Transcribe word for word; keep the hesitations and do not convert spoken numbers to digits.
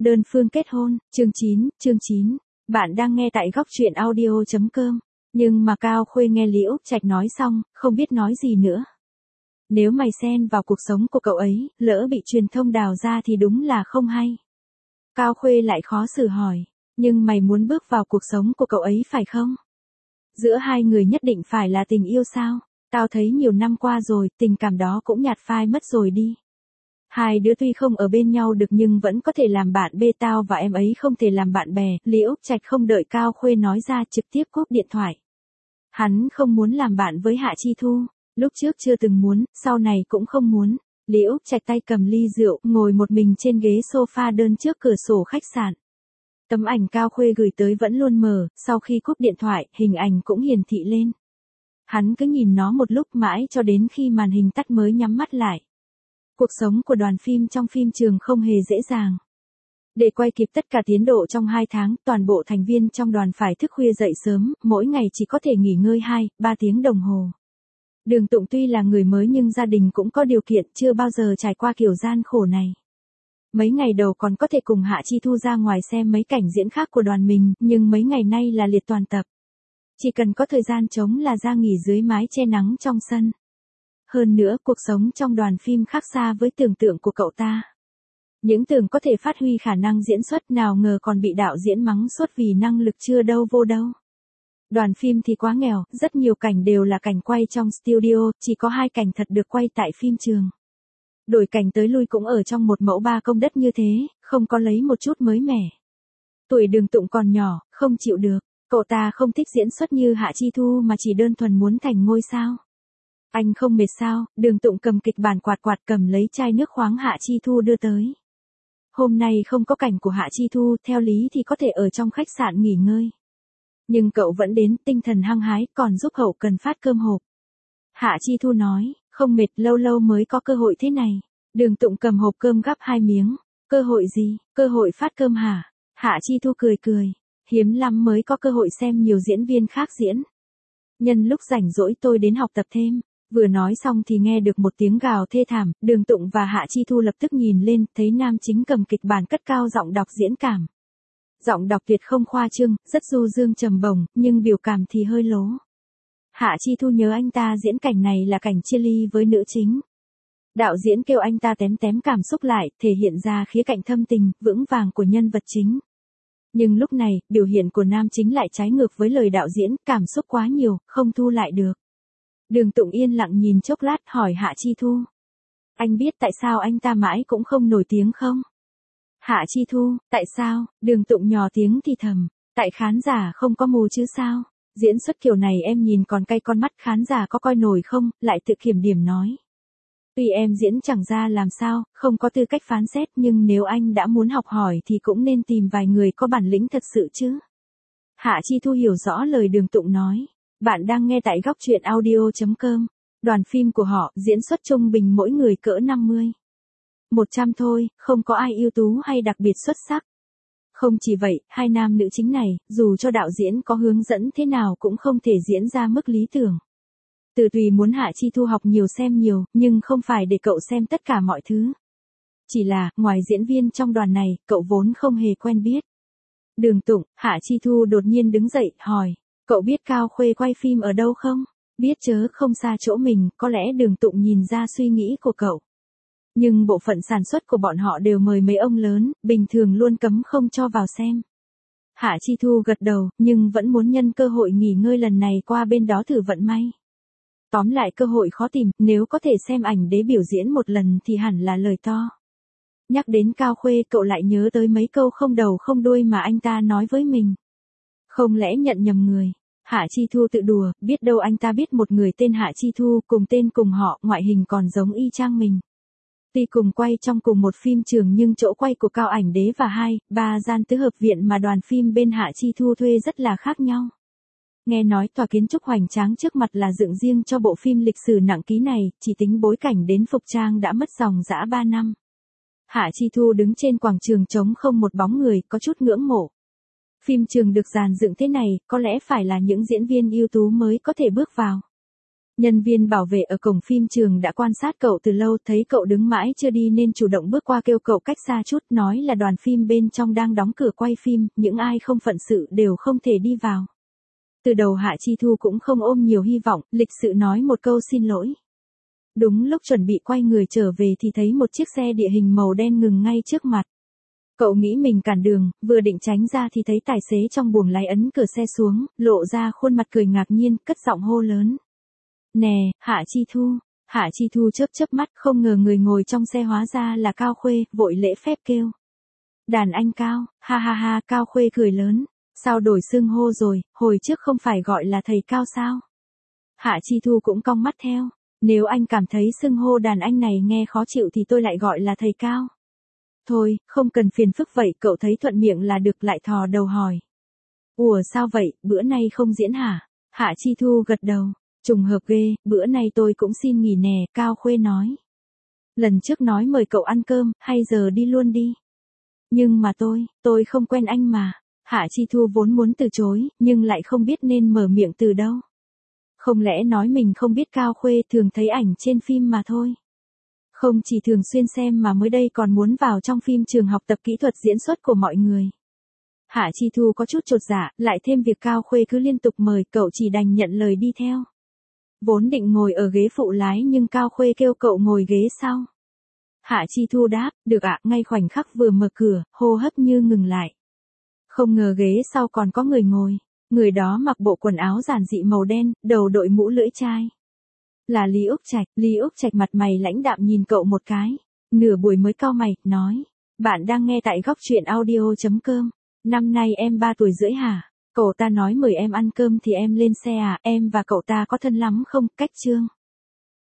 Đơn phương kết hôn, chương chín, chương chín. Bạn đang nghe tại góc truyện audio chấm com. Nhưng mà Cao Khuê nghe Lý Úc Trạch nói xong, không biết nói gì nữa. Nếu mày xen vào cuộc sống của cậu ấy, lỡ bị truyền thông đào ra thì đúng là không hay. Cao Khuê lại khó xử hỏi, nhưng mày muốn bước vào cuộc sống của cậu ấy phải không? Giữa hai người nhất định phải là tình yêu sao? Tao thấy nhiều năm qua rồi, tình cảm đó cũng nhạt phai mất rồi đi. Hai đứa tuy không ở bên nhau được nhưng vẫn có thể làm bạn bè, tao và em ấy không thể làm bạn bè. Lý Úc Trạch không đợi Cao Khuê nói ra trực tiếp cúp điện thoại. Hắn không muốn làm bạn với Hạ Chi Thu, lúc trước chưa từng muốn, sau này cũng không muốn. Lý Úc Trạch tay cầm ly rượu, ngồi một mình trên ghế sofa đơn trước cửa sổ khách sạn. Tấm ảnh Cao Khuê gửi tới vẫn luôn mờ, sau khi cúp điện thoại, hình ảnh cũng hiển thị lên. Hắn cứ nhìn nó một lúc mãi cho đến khi màn hình tắt mới nhắm mắt lại. Cuộc sống của đoàn phim trong phim trường không hề dễ dàng. Để quay kịp tất cả tiến độ trong hai tháng, toàn bộ thành viên trong đoàn phải thức khuya dậy sớm, mỗi ngày chỉ có thể nghỉ ngơi hai, ba tiếng đồng hồ. Đường Tụng tuy là người mới nhưng gia đình cũng có điều kiện, chưa bao giờ trải qua kiểu gian khổ này. Mấy ngày đầu còn có thể cùng Hạ Chi Thu ra ngoài xem mấy cảnh diễn khác của đoàn mình, nhưng mấy ngày nay là liệt toàn tập. Chỉ cần có thời gian trống là ra nghỉ dưới mái che nắng trong sân. Hơn nữa, cuộc sống trong đoàn phim khác xa với tưởng tượng của cậu ta. Những tưởng có thể phát huy khả năng diễn xuất nào ngờ còn bị đạo diễn mắng suốt vì năng lực chưa đâu vô đâu. Đoàn phim thì quá nghèo, rất nhiều cảnh đều là cảnh quay trong studio, chỉ có hai cảnh thật được quay tại phim trường. Đổi cảnh tới lui cũng ở trong một mẫu ba công đất như thế, không có lấy một chút mới mẻ. Tuổi Đường Tụng còn nhỏ, không chịu được, cậu ta không thích diễn xuất như Hạ Chi Thu mà chỉ đơn thuần muốn thành ngôi sao. Anh không mệt sao? Đường Tụng cầm kịch bản quạt quạt cầm lấy chai nước khoáng Hạ Chi Thu đưa tới. Hôm nay không có cảnh của Hạ Chi Thu, theo lý thì có thể ở trong khách sạn nghỉ ngơi. Nhưng cậu vẫn đến, tinh thần hăng hái, còn giúp hậu cần phát cơm hộp. Hạ Chi Thu nói, không mệt, lâu lâu mới có cơ hội thế này. Đường Tụng cầm hộp cơm gắp hai miếng. Cơ hội gì? Cơ hội phát cơm hả? Hạ Chi Thu cười cười. Hiếm lắm mới có cơ hội xem nhiều diễn viên khác diễn. Nhân lúc rảnh rỗi tôi đến học tập thêm. Vừa nói xong thì nghe được một tiếng gào thê thảm, Đường Tụng và Hạ Chi Thu lập tức nhìn lên, thấy nam chính cầm kịch bản cất cao giọng đọc diễn cảm. Giọng đọc tuyệt không khoa trương, rất du dương trầm bổng, nhưng biểu cảm thì hơi lố. Hạ Chi Thu nhớ anh ta diễn cảnh này là cảnh chia ly với nữ chính. Đạo diễn kêu anh ta tém tém cảm xúc lại, thể hiện ra khía cạnh thâm tình, vững vàng của nhân vật chính. Nhưng lúc này, biểu hiện của nam chính lại trái ngược với lời đạo diễn, cảm xúc quá nhiều, không thu lại được. Đường Tụng yên lặng nhìn chốc lát hỏi Hạ Chi Thu. Anh biết tại sao anh ta mãi cũng không nổi tiếng không? Hạ Chi Thu, tại sao? Đường Tụng nhỏ tiếng thì thầm. Tại khán giả không có mù chứ sao? Diễn xuất kiểu này em nhìn còn cay con mắt, khán giả có coi nổi không? Lại tự kiểm điểm nói. Tuy em diễn chẳng ra làm sao, không có tư cách phán xét, nhưng nếu anh đã muốn học hỏi thì cũng nên tìm vài người có bản lĩnh thật sự chứ. Hạ Chi Thu hiểu rõ lời Đường Tụng nói. Bạn đang nghe tại góc truyện audio chấm com. Đoàn phim của họ diễn xuất trung bình mỗi người cỡ năm mươi. một trăm thôi, không có ai ưu tú hay đặc biệt xuất sắc. Không chỉ vậy, hai nam nữ chính này, dù cho đạo diễn có hướng dẫn thế nào cũng không thể diễn ra mức lý tưởng. Từ Tùy muốn Hạ Chi Thu học nhiều xem nhiều, nhưng không phải để cậu xem tất cả mọi thứ. Chỉ là, ngoài diễn viên trong đoàn này, cậu vốn không hề quen biết. Đường Tụng, Hạ Chi Thu đột nhiên đứng dậy, hỏi. Cậu biết Cao Khuê quay phim ở đâu không? Biết chớ, không xa chỗ mình, có lẽ Đường Tụng nhìn ra suy nghĩ của cậu. Nhưng bộ phận sản xuất của bọn họ đều mời mấy ông lớn, bình thường luôn cấm không cho vào xem. Hạ Chi Thu gật đầu, nhưng vẫn muốn nhân cơ hội nghỉ ngơi lần này qua bên đó thử vận may. Tóm lại cơ hội khó tìm, nếu có thể xem ảnh đế biểu diễn một lần thì hẳn là lời to. Nhắc đến Cao Khuê cậu lại nhớ tới mấy câu không đầu không đuôi mà anh ta nói với mình. Không lẽ nhận nhầm người? Hạ Chi Thu tự đùa, biết đâu anh ta biết một người tên Hạ Chi Thu, cùng tên cùng họ, ngoại hình còn giống y chang mình. Tuy cùng quay trong cùng một phim trường nhưng chỗ quay của Cao Ảnh Đế và hai, ba gian tứ hợp viện mà đoàn phim bên Hạ Chi Thu thuê rất là khác nhau. Nghe nói tòa kiến trúc hoành tráng trước mặt là dựng riêng cho bộ phim lịch sử nặng ký này, chỉ tính bối cảnh đến phục trang đã mất dòng dã ba năm. Hạ Chi Thu đứng trên quảng trường trống không một bóng người, có chút ngưỡng mộ. Phim trường được dàn dựng thế này, có lẽ phải là những diễn viên ưu tú mới có thể bước vào. Nhân viên bảo vệ ở cổng phim trường đã quan sát cậu từ lâu, thấy cậu đứng mãi chưa đi nên chủ động bước qua kêu cậu cách xa chút, nói là đoàn phim bên trong đang đóng cửa quay phim, những ai không phận sự đều không thể đi vào. Từ đầu Hạ Chi Thu cũng không ôm nhiều hy vọng, lịch sự nói một câu xin lỗi. Đúng lúc chuẩn bị quay người trở về thì thấy một chiếc xe địa hình màu đen ngừng ngay trước mặt. Cậu nghĩ mình cản đường, vừa định tránh ra thì thấy tài xế trong buồng lái ấn cửa xe xuống, lộ ra khuôn mặt cười ngạc nhiên, cất giọng hô lớn. Nè, Hạ Chi Thu. Hạ Chi Thu chớp chớp mắt, không ngờ người ngồi trong xe hóa ra là Cao Khuê, vội lễ phép kêu. Đàn anh Cao, ha ha ha, Cao Khuê cười lớn. Sao đổi xưng hô rồi, hồi trước không phải gọi là thầy Cao sao? Hạ Chi Thu cũng cong mắt theo. Nếu anh cảm thấy xưng hô đàn anh này nghe khó chịu thì tôi lại gọi là thầy Cao. Thôi, không cần phiền phức vậy, cậu thấy thuận miệng là được, lại thò đầu hỏi. Ủa sao vậy, bữa nay không diễn hả? Hạ Chi Thu gật đầu. Trùng hợp ghê, bữa nay tôi cũng xin nghỉ nè, Cao Khuê nói. Lần trước nói mời cậu ăn cơm, hay giờ đi luôn đi. Nhưng mà tôi, tôi không quen anh mà. Hạ Chi Thu vốn muốn từ chối, nhưng lại không biết nên mở miệng từ đâu. Không lẽ nói mình không biết Cao Khuê thường thấy ảnh trên phim mà thôi. Không chỉ thường xuyên xem mà mới đây còn muốn vào trong phim trường học tập kỹ thuật diễn xuất của mọi người. Hạ Chi Thu có chút chột dạ, lại thêm việc Cao Khuê cứ liên tục mời, cậu chỉ đành nhận lời đi theo. Vốn định ngồi ở ghế phụ lái nhưng Cao Khuê kêu cậu ngồi ghế sau. Hạ Chi Thu đáp, được ạ, ngay khoảnh khắc vừa mở cửa, hô hấp như ngừng lại. Không ngờ ghế sau còn có người ngồi, người đó mặc bộ quần áo giản dị màu đen, đầu đội mũ lưỡi chai. Là Lý Úc Trạch, Lý Úc Trạch mặt mày lãnh đạm nhìn cậu một cái, nửa buổi mới cau mày, nói, bạn đang nghe tại góc truyện audio chấm com, năm nay em ba tuổi rưỡi hả? Cậu ta nói mời em ăn cơm thì em lên xe à, em và cậu ta có thân lắm không, cách chương.